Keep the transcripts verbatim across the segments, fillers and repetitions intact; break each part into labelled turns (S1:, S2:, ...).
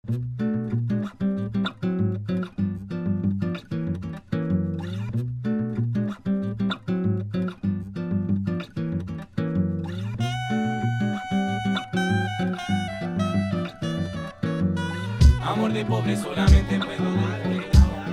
S1: Amor de pobre solamente puedo darte.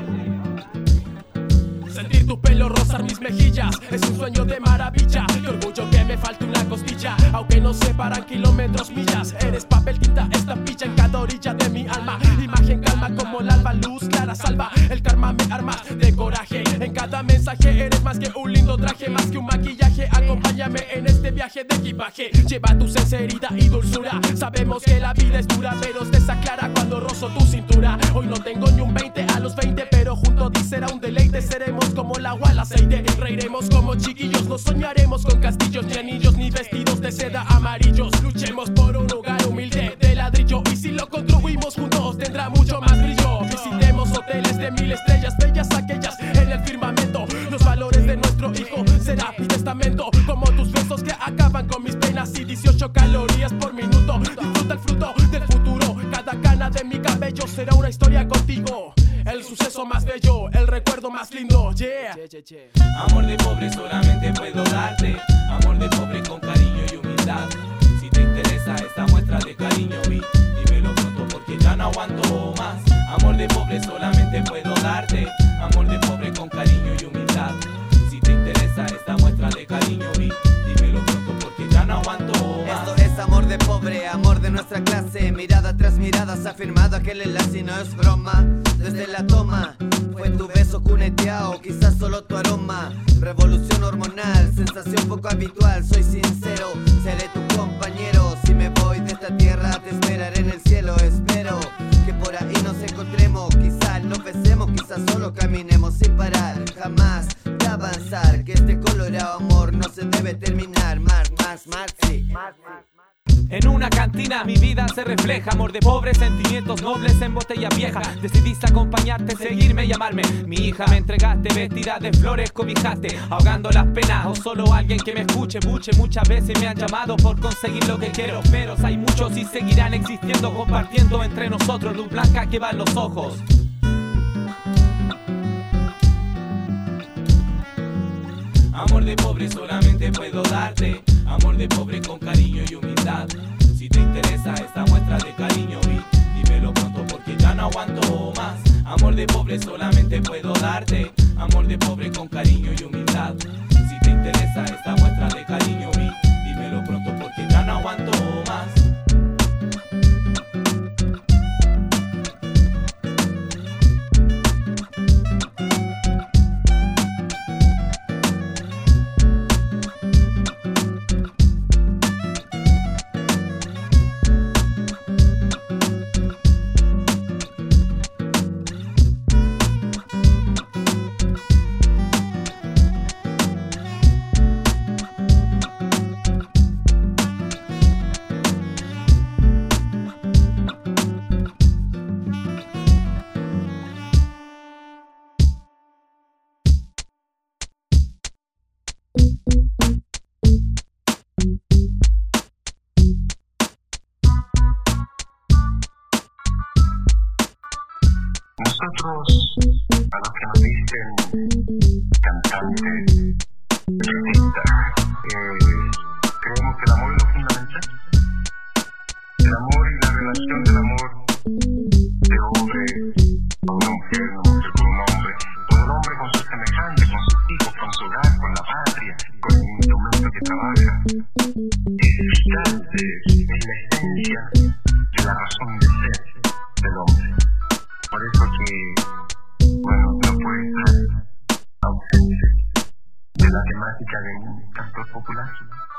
S2: Sentir tu pelo rozar mis mejillas es un sueño de maravilla. Y orgullo que me falte una costilla, aunque nos separan kilómetros, millas. Eres papel, tinta, estampilla en cada orilla de mi alma. Imagen calma como el alba, luz clara salva. El karma me arma de coraje. En cada mensaje eres más que un lindo traje, más que un maquillaje. Acompáñame en este viaje de equipaje. Lleva tu sinceridad y dulzura. Sabemos que la vida es dura, pero se desaclara cuando rozo tu cintura. Hoy no tengo ni un veinte a los veinte, pero junto a ti será un deleite. Seremos como el agua al aceite, reiremos como chiquillos. No soñaremos con castillos, ni anillos, ni vestidos de seda amarillos. Luchemos por un hogar humilde de ladrillo, y si lo construimos juntos tendrá mucho más brillo. Visitemos hoteles de mil estrellas, bellas aquellas en el firmamento. Los valores de nuestro hijo será mi testamento, como tus besos que acaban con mis penas y dieciocho calorías por minuto. Disfruta el fruto del futuro, cada cana de mi cabello será una historia contigo. El suceso más bello, el recuerdo más lindo, yeah.
S1: Amor de pobre solamente puedo darte. Amor de pobre con cariño y humildad. Si te interesa esta muestra de cariño, vi, dímelo pronto porque ya no aguanto más. Amor de pobre solamente puedo darte. Amor de pobre con cariño y humildad. Si te interesa esta muestra de cariño, vi, dímelo pronto porque ya no aguanto más.
S3: Esto es amor de pobre, amor de nuestra clase. Mirada tras mirada se ha firmado aquel enlace y no es broma. Desde la toma fue tu beso cuneteado, quizás solo tu aroma. Revolución hormonal, sensación poco habitual. Soy sincero, seré tu compañero. Si me voy de esta tierra te esperaré en el cielo. Espero que por ahí nos encontremos. Quizás nos besemos, quizás solo caminemos sin parar jamás de avanzar. Que este colorado amor no se debe terminar. Más, más, más, sí.
S4: En una cantina mi vida se refleja. Amor de pobre, sentimientos nobles en botella vieja. Decidiste acompañarte, seguirme y amarme. Mi hija me entregaste, vestida de flores cobijaste, ahogando las penas o solo alguien que me escuche. Buche, muchas veces me han llamado por conseguir lo que quiero, pero hay muchos y seguirán existiendo, compartiendo entre nosotros luz blanca que va en los ojos.
S1: Amor de pobre solamente puedo darte. Amor de pobre con cariño y humildad. Si te interesa esta muestra de cariño, vi, dímelo pronto porque ya no aguanto más. Amor de pobre solamente puedo darte. Amor de pobre con cariño y humildad. Si te interesa esta muestra de cariño, vi, dímelo pronto porque ya no aguanto más.
S5: Nosotros, a los que nos dicen cantantes, artistas, eh, creemos que el amor es lo fundamental. El amor y la relación del amor de hombre con una mujer, una mujer con un hombre, todo el hombre con sus semejantes, con sus hijos, con su hogar, con la patria, con el instrumento que trabaja. Es vital, es, es la esencia de la razón de ser del hombre. Por eso que, bueno, no puede estar ausente de la temática del cantor popular.